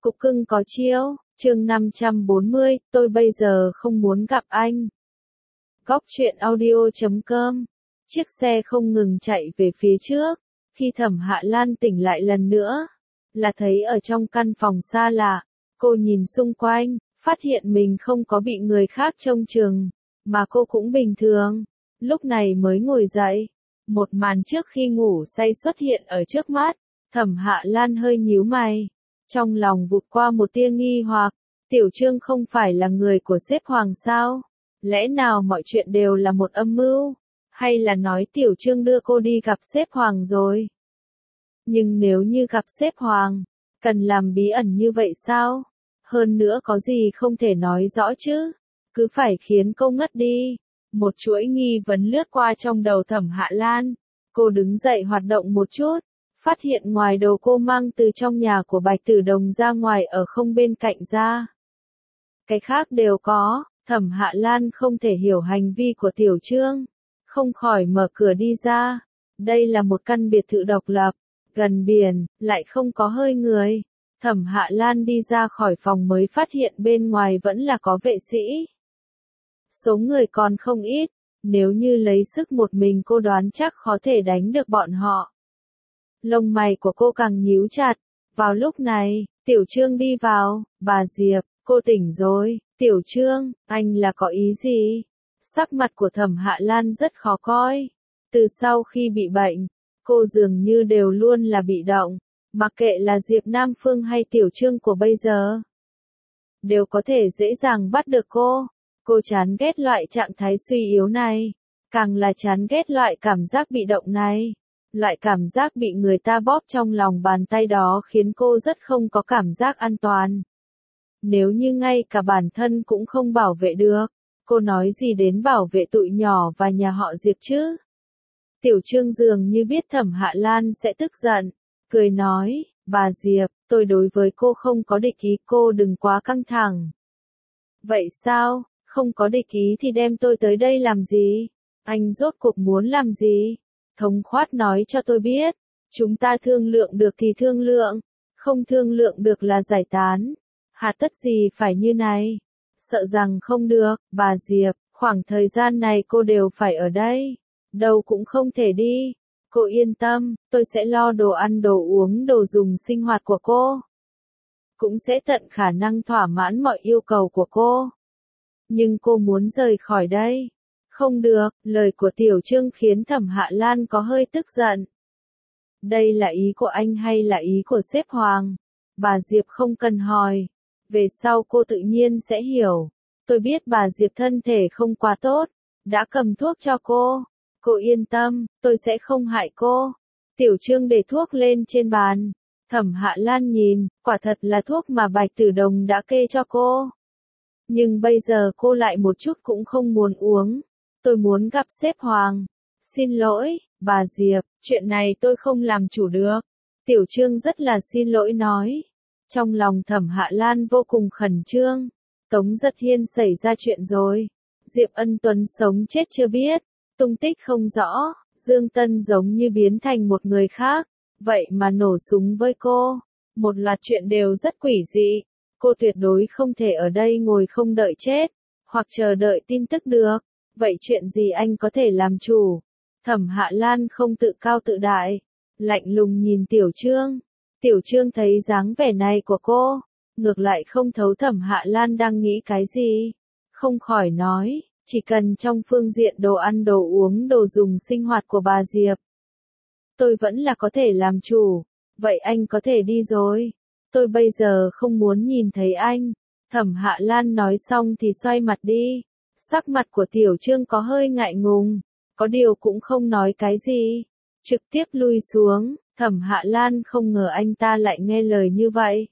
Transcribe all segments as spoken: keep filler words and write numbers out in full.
Cục cưng có chiêu, chương năm trăm bốn mươi, tôi bây giờ không muốn gặp anh. Góc truyện audio chấm com. Chiếc xe không ngừng chạy về phía trước. Khi Thẩm Hạ Lan tỉnh lại lần nữa, là thấy ở trong căn phòng xa lạ. Cô nhìn xung quanh, phát hiện mình không có bị người khác trông chừng, mà cô cũng bình thường. Lúc này mới ngồi dậy. Một màn trước khi ngủ say xuất hiện ở trước mắt. Thẩm Hạ Lan hơi nhíu mày. Trong lòng vụt qua một tia nghi hoặc, Tiểu Trương không phải là người của sếp Hoàng sao? Lẽ nào mọi chuyện đều là một âm mưu? Hay là nói Tiểu Trương đưa cô đi gặp sếp Hoàng rồi? Nhưng nếu như gặp sếp Hoàng, cần làm bí ẩn như vậy sao? Hơn nữa có gì không thể nói rõ chứ? Cứ phải khiến cô ngất đi. Một chuỗi nghi vấn lướt qua trong đầu Thẩm Hạ Lan. Cô đứng dậy hoạt động một chút. Phát hiện ngoài đầu cô mang từ trong nhà của Bạch Tử Đồng ra ngoài ở không bên cạnh ra. Cái khác đều có, Thẩm Hạ Lan không thể hiểu hành vi của Tiểu Trương. Không khỏi mở cửa đi ra. Đây là một căn biệt thự độc lập, gần biển, lại không có hơi người. Thẩm Hạ Lan đi ra khỏi phòng mới phát hiện bên ngoài vẫn là có vệ sĩ. Số người còn không ít, nếu như lấy sức một mình cô đoán chắc khó thể đánh được bọn họ. Lông mày của cô càng nhíu chặt. Vào lúc này, Tiểu Trương đi vào. Bà Diệp, cô tỉnh rồi. Tiểu Trương, anh là có ý gì? Sắc mặt của Thẩm Hạ Lan rất khó coi. Từ sau khi bị bệnh, cô dường như đều luôn là bị động. Mặc kệ là Diệp Nam Phương hay Tiểu Trương của bây giờ, đều có thể dễ dàng bắt được cô. Cô chán ghét loại trạng thái suy yếu này. Càng là chán ghét loại cảm giác bị động này. Loại cảm giác bị người ta bóp trong lòng bàn tay đó khiến cô rất không có cảm giác an toàn. Nếu như ngay cả bản thân cũng không bảo vệ được, cô nói gì đến bảo vệ tụi nhỏ và nhà họ Diệp chứ? Tiểu Trương dường như biết Thẩm Hạ Lan sẽ tức giận, cười nói, bà Diệp, tôi đối với cô không có địch ý, cô đừng quá căng thẳng. Vậy sao, không có địch ý thì đem tôi tới đây làm gì? Anh rốt cuộc muốn làm gì? Thống khoát nói cho tôi biết, chúng ta thương lượng được thì thương lượng, không thương lượng được là giải tán. Hà tất gì phải như này? Sợ rằng không được, bà Diệp, khoảng thời gian này cô đều phải ở đây, đâu cũng không thể đi. Cô yên tâm, tôi sẽ lo đồ ăn đồ uống đồ dùng sinh hoạt của cô. Cũng sẽ tận khả năng thỏa mãn mọi yêu cầu của cô. Nhưng cô muốn rời khỏi đây. Không được, lời của Tiểu Trương khiến Thẩm Hạ Lan có hơi tức giận. Đây là ý của anh hay là ý của sếp Hoàng? Bà Diệp không cần hỏi. Về sau cô tự nhiên sẽ hiểu. Tôi biết bà Diệp thân thể không quá tốt. Đã cầm thuốc cho cô. Cô yên tâm, tôi sẽ không hại cô. Tiểu Trương để thuốc lên trên bàn. Thẩm Hạ Lan nhìn, quả thật là thuốc mà Bạch Tử Đồng đã kê cho cô. Nhưng bây giờ cô lại một chút cũng không muốn uống. Tôi muốn gặp sếp Hoàng. Xin lỗi, bà Diệp, chuyện này tôi không làm chủ được. Tiểu Trương rất là xin lỗi nói. Trong lòng Thẩm Hạ Lan vô cùng khẩn trương. Tống Giật Hiên xảy ra chuyện rồi. Diệp Ân Tuấn sống chết chưa biết. Tung tích không rõ. Dương Tân giống như biến thành một người khác. Vậy mà nổ súng với cô. Một loạt chuyện đều rất quỷ dị. Cô tuyệt đối không thể ở đây ngồi không đợi chết. Hoặc chờ đợi tin tức được. Vậy chuyện gì anh có thể làm chủ? Thẩm Hạ Lan không tự cao tự đại. Lạnh lùng nhìn Tiểu Trương. Tiểu Trương thấy dáng vẻ này của cô. Ngược lại không thấu Thẩm Hạ Lan đang nghĩ cái gì. Không khỏi nói. Chỉ cần trong phương diện đồ ăn đồ uống đồ dùng sinh hoạt của bà Diệp. Tôi vẫn là có thể làm chủ. Vậy anh có thể đi rồi. Tôi bây giờ không muốn nhìn thấy anh. Thẩm Hạ Lan nói xong thì xoay mặt đi. Sắc mặt của Tiểu Trương có hơi ngại ngùng. Có điều cũng không nói cái gì. Trực tiếp lui xuống. Thẩm Hạ Lan không ngờ anh ta lại nghe lời như vậy.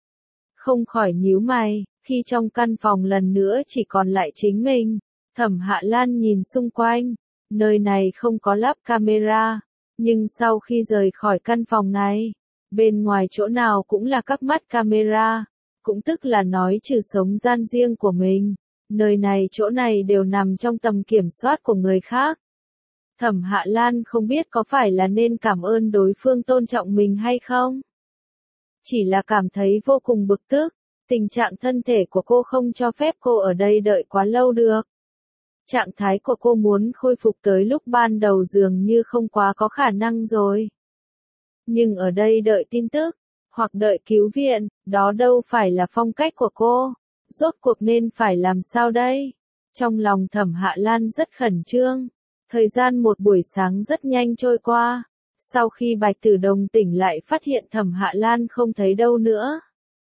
Không khỏi nhíu mày. Khi trong căn phòng lần nữa chỉ còn lại chính mình. Thẩm Hạ Lan nhìn xung quanh. Nơi này không có lắp camera. Nhưng sau khi rời khỏi căn phòng này, bên ngoài chỗ nào cũng là các mắt camera. Cũng tức là nói trừ sống gian riêng của mình. Nơi này chỗ này đều nằm trong tầm kiểm soát của người khác. Thẩm Hạ Lan không biết có phải là nên cảm ơn đối phương tôn trọng mình hay không? chỉ là cảm thấy vô cùng bực tức. Tình trạng thân thể của cô không cho phép cô ở đây đợi quá lâu được. Trạng thái của cô muốn khôi phục tới lúc ban đầu dường như không quá có khả năng rồi. Nhưng ở đây đợi tin tức, hoặc đợi cứu viện, đó đâu phải là phong cách của cô. Rốt cuộc nên phải làm sao đây? Trong lòng Thẩm Hạ Lan rất khẩn trương. Thời gian một buổi sáng rất nhanh trôi qua. Sau khi Bạch Tử Đồng tỉnh lại phát hiện Thẩm Hạ Lan không thấy đâu nữa.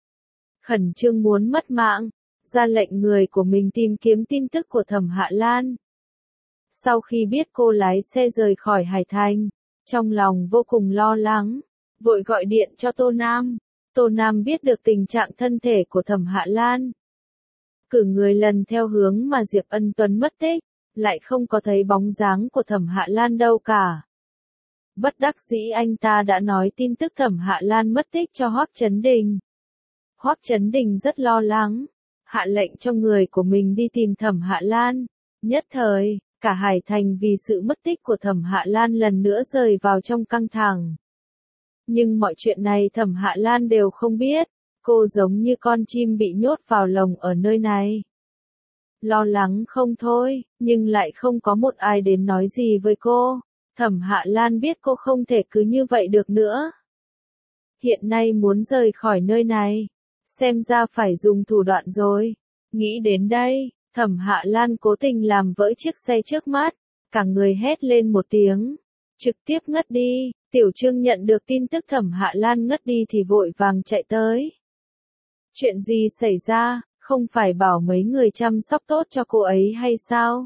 Khẩn trương muốn mất mạng, ra lệnh người của mình tìm kiếm tin tức của Thẩm Hạ Lan. Sau khi biết cô lái xe rời khỏi Hải Thành, trong lòng vô cùng lo lắng, vội gọi điện cho Tô Nam. Tô Nam biết được tình trạng thân thể của Thẩm Hạ Lan. Cử người lần theo hướng mà Diệp Ân Tuấn mất tích, lại không có thấy bóng dáng của Thẩm Hạ Lan đâu cả. Bất đắc dĩ anh ta đã nói tin tức Thẩm Hạ Lan mất tích cho Hoắc Chấn Đình. Hoắc Chấn Đình rất lo lắng, hạ lệnh cho người của mình đi tìm Thẩm Hạ Lan. Nhất thời, cả Hải Thành vì sự mất tích của Thẩm Hạ Lan lần nữa rơi vào trong căng thẳng. Nhưng mọi chuyện này Thẩm Hạ Lan đều không biết, cô giống như con chim bị nhốt vào lồng ở nơi này. Lo lắng không thôi, nhưng lại không có một ai đến nói gì với cô. Thẩm Hạ Lan biết cô không thể cứ như vậy được nữa. Hiện nay muốn rời khỏi nơi này, xem ra phải dùng thủ đoạn rồi. Nghĩ đến đây, Thẩm Hạ Lan cố tình làm vỡ chiếc xe trước mắt, cả người hét lên một tiếng, trực tiếp ngất đi. Tiểu Trương nhận được tin tức Thẩm Hạ Lan ngất đi thì vội vàng chạy tới. Chuyện gì xảy ra, không phải bảo mấy người chăm sóc tốt cho cô ấy hay sao?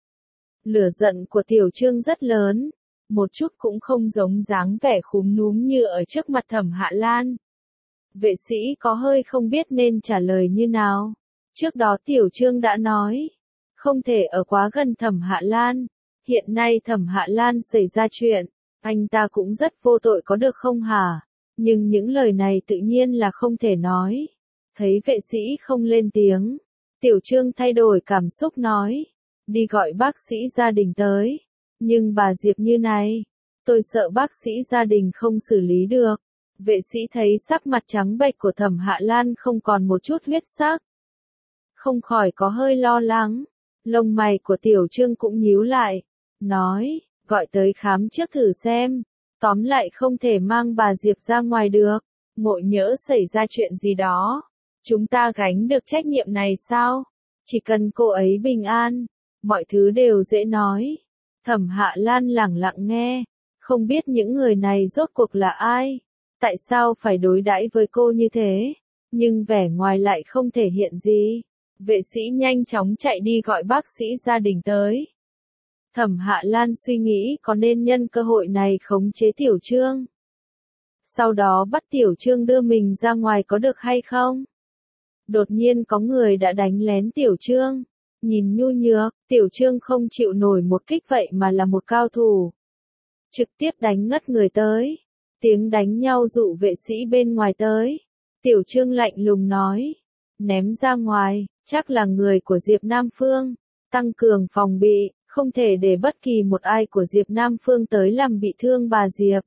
Lửa giận của Tiểu Trương rất lớn, một chút cũng không giống dáng vẻ khúm núm như ở trước mặt Thẩm Hạ Lan. Vệ sĩ có hơi không biết nên trả lời như nào. Trước đó Tiểu Trương đã nói, không thể ở quá gần Thẩm Hạ Lan. Hiện nay Thẩm Hạ Lan xảy ra chuyện, anh ta cũng rất vô tội có được không hả? Nhưng những lời này tự nhiên là không thể nói. Thấy vệ sĩ không lên tiếng, Tiểu Trương thay đổi cảm xúc nói, đi gọi bác sĩ gia đình tới. Nhưng bà Diệp như này, tôi sợ bác sĩ gia đình không xử lý được. Vệ sĩ thấy sắc mặt trắng bệch của Thẩm Hạ Lan không còn một chút huyết sắc, không khỏi có hơi lo lắng. Lông mày của Tiểu Trương cũng nhíu lại, nói, gọi tới khám trước thử xem. Tóm lại không thể mang bà Diệp ra ngoài được. Ngộ nhỡ xảy ra chuyện gì đó, chúng ta gánh được trách nhiệm này sao? Chỉ cần cô ấy bình an, mọi thứ đều dễ nói. Thẩm Hạ Lan lẳng lặng nghe, không biết những người này rốt cuộc là ai, tại sao phải đối đãi với cô như thế, nhưng vẻ ngoài lại không thể hiện gì. Vệ sĩ nhanh chóng chạy đi gọi bác sĩ gia đình tới. Thẩm Hạ Lan suy nghĩ có nên nhân cơ hội này khống chế Tiểu Trương, sau đó bắt Tiểu Trương đưa mình ra ngoài có được hay không? Đột nhiên có người đã đánh lén Tiểu Trương. Nhìn nhu nhược, Tiểu Trương không chịu nổi một kích vậy mà là một cao thủ. Trực tiếp đánh ngất người tới. Tiếng đánh nhau dụ vệ sĩ bên ngoài tới. Tiểu Trương lạnh lùng nói, ném ra ngoài, chắc là người của Diệp Nam Phương. Tăng cường phòng bị, không thể để bất kỳ một ai của Diệp Nam Phương tới làm bị thương bà Diệp.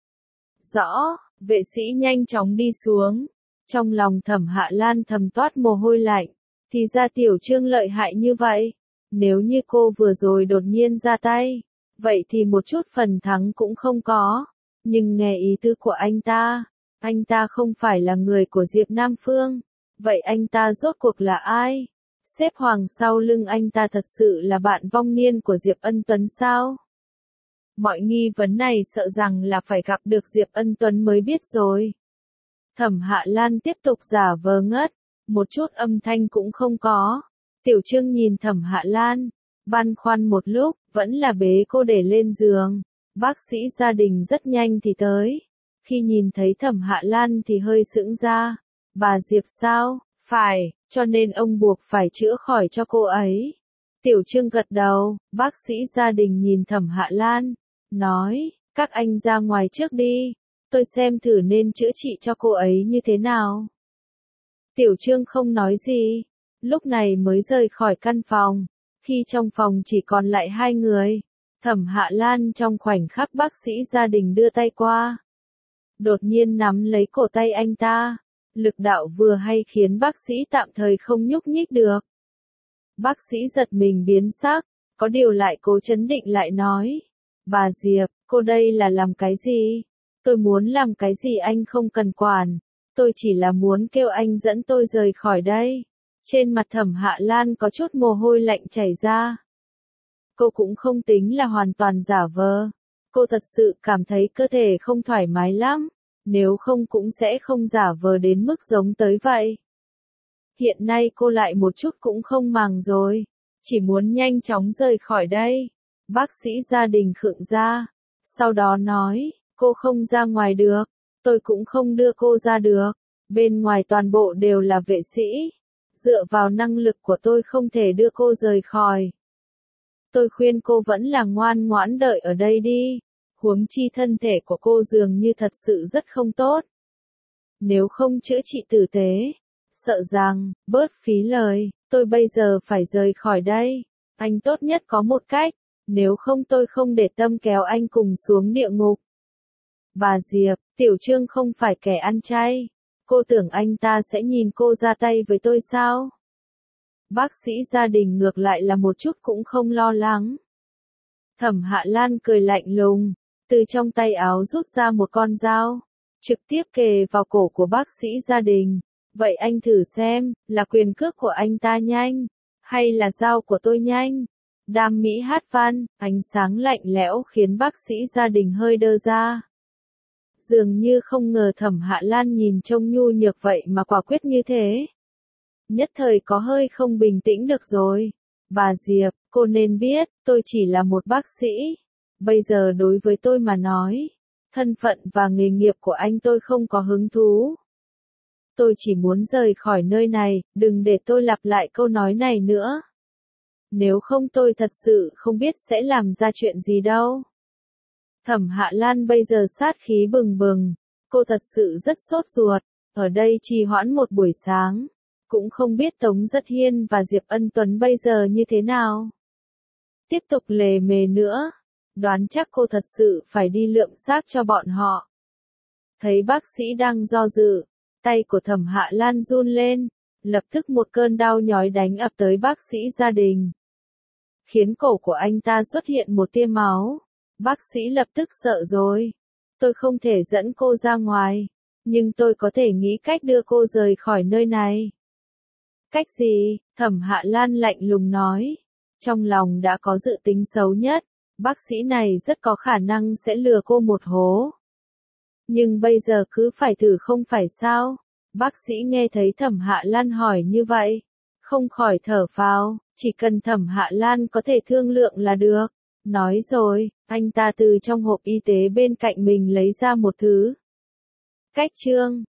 Rõ, vệ sĩ nhanh chóng đi xuống. Trong lòng Thẩm Hạ Lan thầm toát mồ hôi lạnh. Thì ra Tiểu Trương lợi hại như vậy. Nếu như cô vừa rồi đột nhiên ra tay, vậy thì một chút phần thắng cũng không có. Nhưng nghe ý tứ của anh ta, anh ta không phải là người của Diệp Nam Phương. Vậy anh ta rốt cuộc là ai? Xếp hoàng sau lưng anh ta thật sự là bạn vong niên của Diệp Ân Tuấn sao? Mọi nghi vấn này sợ rằng là phải gặp được Diệp Ân Tuấn mới biết rồi. Thẩm Hạ Lan tiếp tục giả vờ ngất, một chút âm thanh cũng không có. Tiểu Trương nhìn Thẩm Hạ Lan, băn khoăn một lúc, vẫn là bế cô để lên giường. Bác sĩ gia đình rất nhanh thì tới. Khi nhìn thấy Thẩm Hạ Lan thì hơi sững ra. Bà Diệp sao? Phải, cho nên ông buộc phải chữa khỏi cho cô ấy. Tiểu Trương gật đầu, bác sĩ gia đình nhìn Thẩm Hạ Lan, nói, các anh ra ngoài trước đi, tôi xem thử nên chữa trị cho cô ấy như thế nào. Tiểu Trương không nói gì, lúc này mới rời khỏi căn phòng. Khi trong phòng chỉ còn lại hai người, Thẩm Hạ Lan trong khoảnh khắc bác sĩ gia đình đưa tay qua, đột nhiên nắm lấy cổ tay anh ta. Lực đạo vừa hay khiến bác sĩ tạm thời không nhúc nhích được. Bác sĩ giật mình biến sắc, có điều lại cố trấn định lại nói. Bà Diệp, cô đây là làm cái gì? Tôi muốn làm cái gì anh không cần quản. Tôi chỉ là muốn kêu anh dẫn tôi rời khỏi đây. Trên mặt Thẩm Hạ Lan có chút mồ hôi lạnh chảy ra. Cô cũng không tính là hoàn toàn giả vờ. Cô thật sự cảm thấy cơ thể không thoải mái lắm. Nếu không cũng sẽ không giả vờ đến mức giống tới vậy. Hiện nay cô lại một chút cũng không màng rồi. Chỉ muốn nhanh chóng rời khỏi đây. Bác sĩ gia đình khựng ra. Sau đó nói, cô không ra ngoài được. Tôi cũng không đưa cô ra được. Bên ngoài toàn bộ đều là vệ sĩ. Dựa vào năng lực của tôi không thể đưa cô rời khỏi. Tôi khuyên cô vẫn là ngoan ngoãn đợi ở đây đi. Huống chi thân thể của cô dường như thật sự rất không tốt. Nếu không chữa trị tử tế, sợ rằng, bớt phí lời, tôi bây giờ phải rời khỏi đây. Anh tốt nhất có một cách, nếu không tôi không để Tâm kéo anh cùng xuống địa ngục. Bà Diệp, Tiểu Trương không phải kẻ ăn chay. Cô tưởng anh ta sẽ nhìn cô ra tay với tôi sao? Bác sĩ gia đình ngược lại là một chút cũng không lo lắng. Thẩm Hạ Lan cười lạnh lùng, từ trong tay áo rút ra một con dao, trực tiếp kề vào cổ của bác sĩ gia đình. Vậy anh thử xem, là quyền cước của anh ta nhanh, hay là dao của tôi nhanh? Đam mỹ hát văn, ánh sáng lạnh lẽo khiến bác sĩ gia đình hơi đơ ra. Dường như không ngờ Thẩm Hạ Lan nhìn trông nhu nhược vậy mà quả quyết như thế. Nhất thời có hơi không bình tĩnh được rồi. Bà Diệp, cô nên biết, tôi chỉ là một bác sĩ. Bây giờ đối với tôi mà nói, thân phận và nghề nghiệp của anh tôi không có hứng thú. Tôi chỉ muốn rời khỏi nơi này, đừng để tôi lặp lại câu nói này nữa. Nếu không tôi thật sự không biết sẽ làm ra chuyện gì đâu. Thẩm Hạ Lan bây giờ sát khí bừng bừng. Cô thật sự rất sốt ruột. Ở đây trì hoãn một buổi sáng. Cũng không biết Tống Dật Hiên và Diệp Ân Tuấn bây giờ như thế nào. Tiếp tục lề mề nữa. Đoán chắc cô thật sự phải đi lượm xác cho bọn họ. Thấy bác sĩ đang do dự. Tay của Thẩm Hạ Lan run lên. Lập tức một cơn đau nhói đánh ập tới bác sĩ gia đình. Khiến cổ của anh ta xuất hiện một tia máu. Bác sĩ lập tức sợ rồi. Tôi không thể dẫn cô ra ngoài. Nhưng tôi có thể nghĩ cách đưa cô rời khỏi nơi này. Cách gì? Thẩm Hạ Lan lạnh lùng nói. Trong lòng đã có dự tính xấu nhất. Bác sĩ này rất có khả năng sẽ lừa cô một hố. Nhưng bây giờ cứ phải thử không phải sao? Bác sĩ nghe thấy Thẩm Hạ Lan hỏi như vậy. Không khỏi thở phào. Chỉ cần Thẩm Hạ Lan có thể thương lượng là được. Nói rồi, anh ta từ trong hộp y tế bên cạnh mình lấy ra một thứ. Cách chương.